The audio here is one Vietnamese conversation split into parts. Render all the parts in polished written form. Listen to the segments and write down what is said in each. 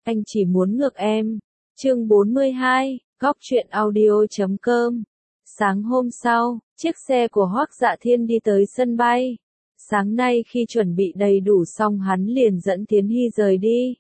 anh chỉ muốn ngược em. Chương 42, góc truyện audio.com. Sáng hôm sau, chiếc xe của Hoắc Dạ Thiên đi tới sân bay. Sáng nay khi chuẩn bị đầy đủ xong hắn liền dẫn Thiến Hy rời đi.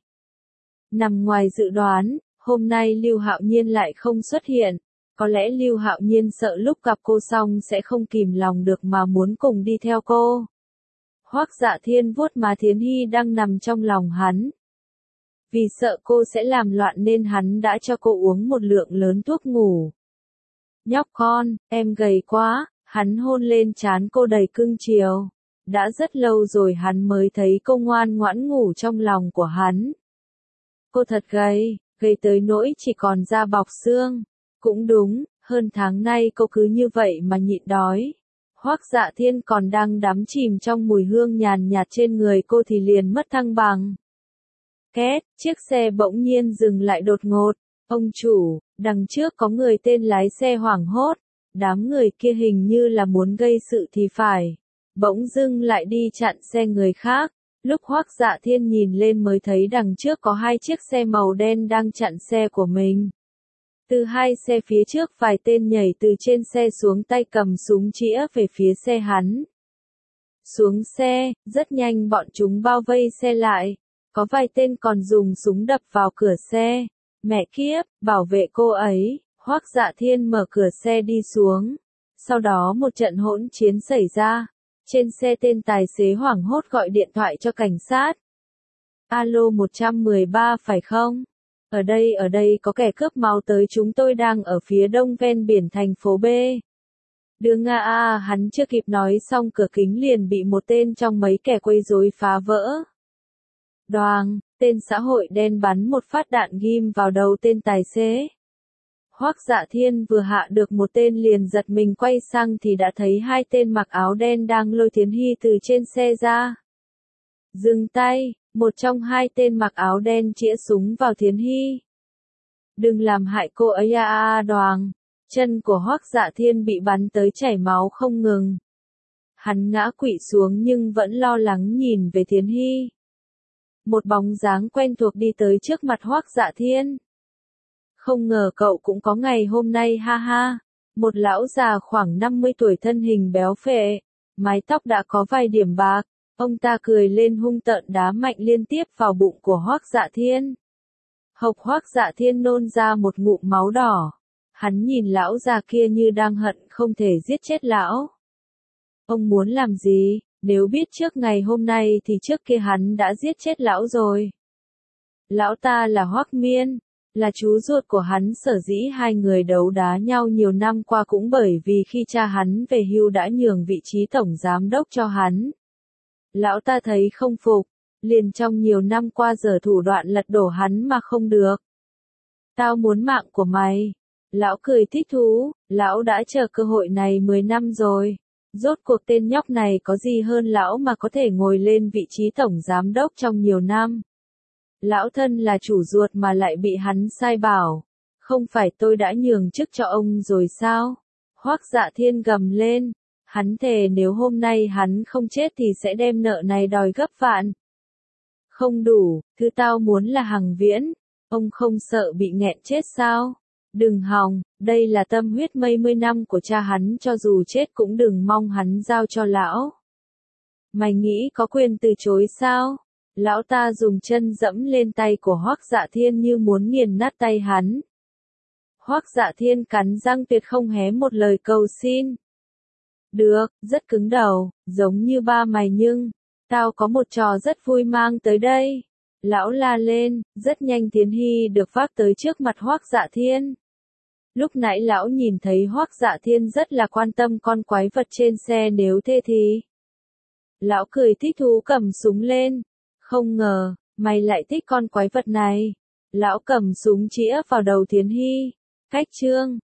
Nằm ngoài dự đoán, hôm nay Lưu Hạo Nhiên lại không xuất hiện. Có lẽ Lưu Hạo Nhiên sợ lúc gặp cô xong sẽ không kìm lòng được mà muốn cùng đi theo cô. Hoắc Dạ Thiên vuốt má Thiến Hy đang nằm trong lòng hắn. Vì sợ cô sẽ làm loạn nên hắn đã cho cô uống một lượng lớn thuốc ngủ. Nhóc con, em gầy quá, hắn hôn lên trán cô đầy cưng chiều. Đã rất lâu rồi hắn mới thấy cô ngoan ngoãn ngủ trong lòng của hắn. Cô thật gầy, gầy tới nỗi chỉ còn da bọc xương. Cũng đúng, hơn tháng nay cô cứ như vậy mà nhịn đói. Hoắc Dạ Thiên còn đang đắm chìm trong mùi hương nhàn nhạt trên người cô thì liền mất thăng bằng. Két, chiếc xe bỗng nhiên dừng lại đột ngột. Ông chủ, đằng trước có người tên lái xe hoảng hốt. Đám người kia hình như là muốn gây sự thì phải. Bỗng dưng lại đi chặn xe người khác. Lúc Hoắc Dạ Thiên nhìn lên mới thấy đằng trước có hai chiếc xe màu đen đang chặn xe của mình. Từ hai xe phía trước vài tên nhảy từ trên xe xuống tay cầm súng chĩa về phía xe hắn. Xuống xe, rất nhanh bọn chúng bao vây xe lại. Có vài tên còn dùng súng đập vào cửa xe. Mẹ kiếp, bảo vệ cô ấy. Hoắc Dạ Thiên mở cửa xe đi xuống. Sau đó một trận hỗn chiến xảy ra. Trên xe tên tài xế hoảng hốt gọi điện thoại cho cảnh sát. Alo 113 phải không? Ở đây có kẻ cướp máu tới, chúng tôi đang ở phía đông ven biển thành phố B. Đưa Nga a, hắn chưa kịp nói xong cửa kính liền bị một tên trong mấy kẻ quấy rối phá vỡ. Đoàng, tên xã hội đen bắn một phát đạn ghim vào đầu tên tài xế. Hoắc Dạ Thiên vừa hạ được một tên liền giật mình quay sang thì đã thấy hai tên mặc áo đen đang lôi Thiến Hy từ trên xe ra. Dừng tay, một trong hai tên mặc áo đen chĩa súng vào Thiến Hy. Đừng làm hại cô ấy a. Đoàng, chân của Hoắc Dạ Thiên bị bắn tới chảy máu không ngừng. Hắn ngã quỵ xuống nhưng vẫn lo lắng nhìn về Thiến Hy. Một bóng dáng quen thuộc đi tới trước mặt Hoắc Dạ Thiên. Không ngờ cậu cũng có ngày hôm nay ha ha. Một lão già khoảng 50 tuổi thân hình béo phệ, mái tóc đã có vài điểm bạc. Ông ta cười lên hung tợn đá mạnh liên tiếp vào bụng của Hoắc Dạ Thiên. Hộc Hoắc Dạ Thiên nôn ra một ngụm máu đỏ. Hắn nhìn lão già kia như đang hận không thể giết chết lão. Ông muốn làm gì? Nếu biết trước ngày hôm nay thì trước kia hắn đã giết chết lão rồi. Lão ta là Hoắc Miên, là chú ruột của hắn, sở dĩ hai người đấu đá nhau nhiều năm qua cũng bởi vì khi cha hắn về hưu đã nhường vị trí tổng giám đốc cho hắn. Lão ta thấy không phục, liền trong nhiều năm qua giở thủ đoạn lật đổ hắn mà không được. Tao muốn mạng của mày. Lão cười thích thú, lão đã chờ cơ hội này 10 năm rồi. Rốt cuộc tên nhóc này có gì hơn lão mà có thể ngồi lên vị trí tổng giám đốc trong nhiều năm. Lão thân là chủ ruột mà lại bị hắn sai bảo. Không phải tôi đã nhường chức cho ông rồi sao? Hoắc Dạ Thiên gầm lên. Hắn thề nếu hôm nay hắn không chết thì sẽ đem nợ này đòi gấp vạn. Không đủ, thứ tao muốn là hằng viễn. Ông không sợ bị nghẹn chết sao? Đừng hòng, đây là tâm huyết mấy mươi năm của cha hắn, cho dù chết cũng đừng mong hắn giao cho lão. Mày nghĩ có quyền từ chối sao? Lão ta dùng chân dẫm lên tay của Hoắc Dạ Thiên như muốn nghiền nát tay hắn. Hoắc Dạ Thiên cắn răng tuyệt không hé một lời cầu xin. Được, rất cứng đầu, giống như ba mày nhưng, tao có một trò rất vui mang tới đây. Lão la lên, rất nhanh Thiến Hy được vác tới trước mặt Hoắc Dạ Thiên. Lúc nãy lão nhìn thấy Hoắc Dạ Thiên rất là quan tâm con quái vật trên xe, nếu thế thì. Lão cười thích thú cầm súng lên. Không ngờ, mày lại thích con quái vật này. Lão cầm súng chĩa vào đầu Thiến Hy. Cách chương.